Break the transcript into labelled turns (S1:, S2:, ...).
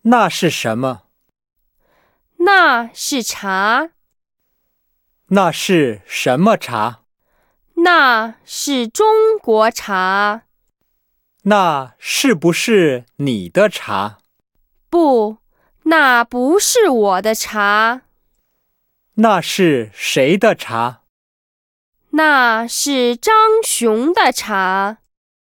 S1: 那是什么？
S2: 那是茶。
S1: 那是什么茶？
S2: 那是中国茶。
S1: 那是不是你的茶？
S2: 不，那不是我的茶。
S1: 那是谁的茶？
S2: 那是张雄的茶。